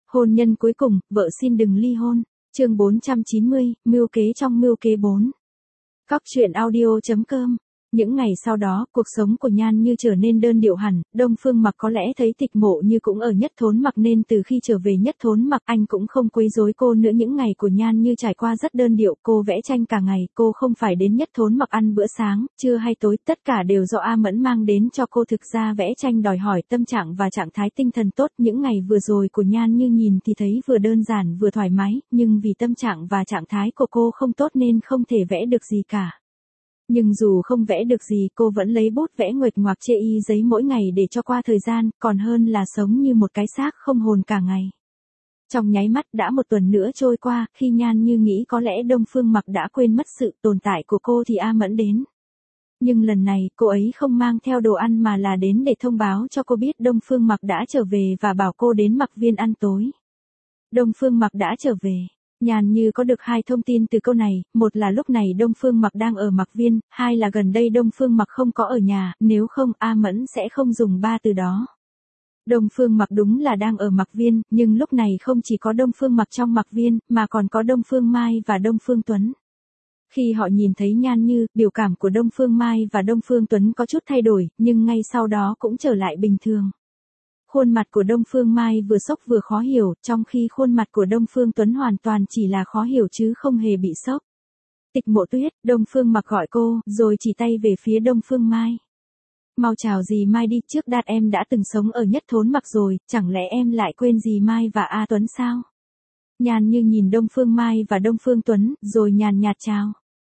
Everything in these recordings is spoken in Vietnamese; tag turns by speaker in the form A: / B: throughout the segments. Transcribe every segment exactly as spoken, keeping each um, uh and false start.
A: Hôn nhân cuối cùng, vợ xin đừng ly hôn. Chương bốn trăm chín mươi, mưu kế trong mưu kế bốn. Cóc truyện audio chấm com. Những ngày sau đó, cuộc sống của Nhan Như trở nên đơn điệu hẳn, Đông Phương Mặc có lẽ thấy Tịch Mộ Như cũng ở Nhất Thốn Mặc nên từ khi trở về Nhất Thốn Mặc anh cũng không quấy rối cô nữa. Những ngày của Nhan Như trải qua rất đơn điệu, cô vẽ tranh cả ngày, cô không phải đến Nhất Thốn Mặc ăn bữa sáng, trưa hay tối, tất cả đều do A Mẫn mang đến cho cô. Thực ra vẽ tranh đòi hỏi tâm trạng và trạng thái tinh thần tốt, những ngày vừa rồi của Nhan Như nhìn thì thấy vừa đơn giản vừa thoải mái, nhưng vì tâm trạng và trạng thái của cô không tốt nên không thể vẽ được gì cả. Nhưng dù không vẽ được gì cô vẫn lấy bút vẽ nguệch ngoạc chê y giấy mỗi ngày để cho qua thời gian, còn hơn là sống như một cái xác không hồn cả ngày. Trong nháy mắt đã một tuần nữa trôi qua, khi Nhan Như nghĩ có lẽ Đông Phương Mặc đã quên mất sự tồn tại của cô thì A Mẫn đến. Nhưng lần này cô ấy không mang theo đồ ăn mà là đến để thông báo cho cô biết Đông Phương Mặc đã trở về và bảo cô đến Mặc Viên ăn tối. Đông Phương Mặc đã trở về. Nhan Như có được hai thông tin từ câu này, một là lúc này Đông Phương Mặc đang ở Mặc Viên, hai là gần đây Đông Phương Mặc không có ở nhà, nếu không A Mẫn sẽ không dùng ba từ đó. Đông Phương Mặc đúng là đang ở Mặc Viên, nhưng lúc này không chỉ có Đông Phương Mặc trong Mặc Viên, mà còn có Đông Phương Mai và Đông Phương Tuấn. Khi họ nhìn thấy Nhan Như, biểu cảm của Đông Phương Mai và Đông Phương Tuấn có chút thay đổi, nhưng ngay sau đó cũng trở lại bình thường. Khuôn mặt của Đông Phương Mai vừa sốc vừa khó hiểu, trong khi khuôn mặt của Đông Phương Tuấn hoàn toàn chỉ là khó hiểu chứ không hề bị sốc. Tịch Mộ Tuyết, Đông Phương Mặc gọi cô, rồi chỉ tay về phía Đông Phương Mai. Mau chào dì Mai đi, trước đạt em đã từng sống ở Nhất Thốn Mặc rồi, chẳng lẽ em lại quên dì Mai và A Tuấn sao? Nhan Như nhìn Đông Phương Mai và Đông Phương Tuấn, rồi nhàn nhạt chào.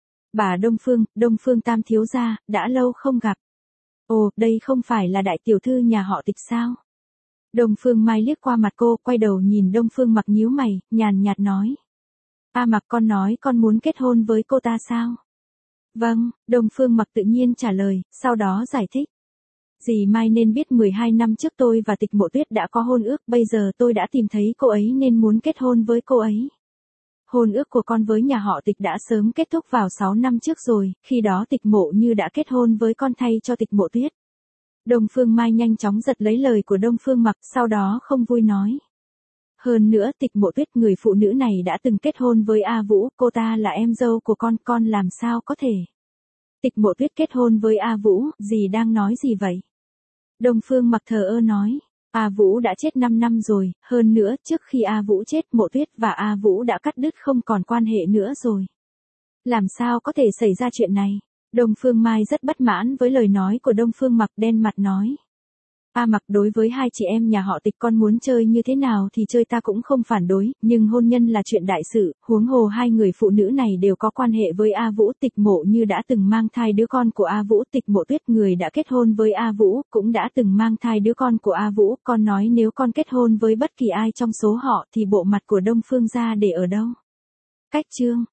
A: Bà Đông Phương, Đông Phương Tam thiếu gia, đã lâu không gặp. Ồ, đây không phải là đại tiểu thư nhà họ Tịch sao? Đông Phương Mai liếc qua mặt cô, quay đầu nhìn Đông Phương Mặc nhíu mày, nhàn nhạt nói. A Mặc, con nói con muốn kết hôn với cô ta sao? Vâng, Đông Phương Mặc tự nhiên trả lời, sau đó giải thích. Dì Mai nên biết mười hai năm trước tôi và Tịch Mộ Tuyết đã có hôn ước, bây giờ tôi đã tìm thấy cô ấy nên muốn kết hôn với cô ấy. Hôn ước của con với nhà họ Tịch đã sớm kết thúc vào sáu năm trước rồi, khi đó Tịch Mộ Như đã kết hôn với con thay cho Tịch Mộ Tuyết. Đông Phương Mai nhanh chóng giật lấy lời của Đông Phương Mặc, sau đó không vui nói. Hơn nữa Tịch Mộ Tuyết, người phụ nữ này đã từng kết hôn với A Vũ, cô ta là em dâu của con, con làm sao có thể. Tịch Mộ Tuyết kết hôn với A Vũ, dì đang nói gì vậy? Đông Phương Mặc thờ ơ nói. A Vũ đã chết năm năm rồi, hơn nữa trước khi A Vũ chết Mộ Tuyết và A Vũ đã cắt đứt không còn quan hệ nữa rồi. Làm sao có thể xảy ra chuyện này? Đông Phương Mai rất bất mãn với lời nói của Đông Phương Mặc, đen mặt nói. A Mặc, đối với hai chị em nhà họ Tịch con muốn chơi như thế nào thì chơi, ta cũng không phản đối, nhưng hôn nhân là chuyện đại sự, huống hồ hai người phụ nữ này đều có quan hệ với A Vũ. Tịch Mộ Như đã từng mang thai đứa con của A Vũ, Tịch Mộ Tuyết người đã kết hôn với A Vũ cũng đã từng mang thai đứa con của A Vũ, con nói nếu con kết hôn với bất kỳ ai trong số họ thì bộ mặt của Đông Phương gia để ở đâu? Cách chương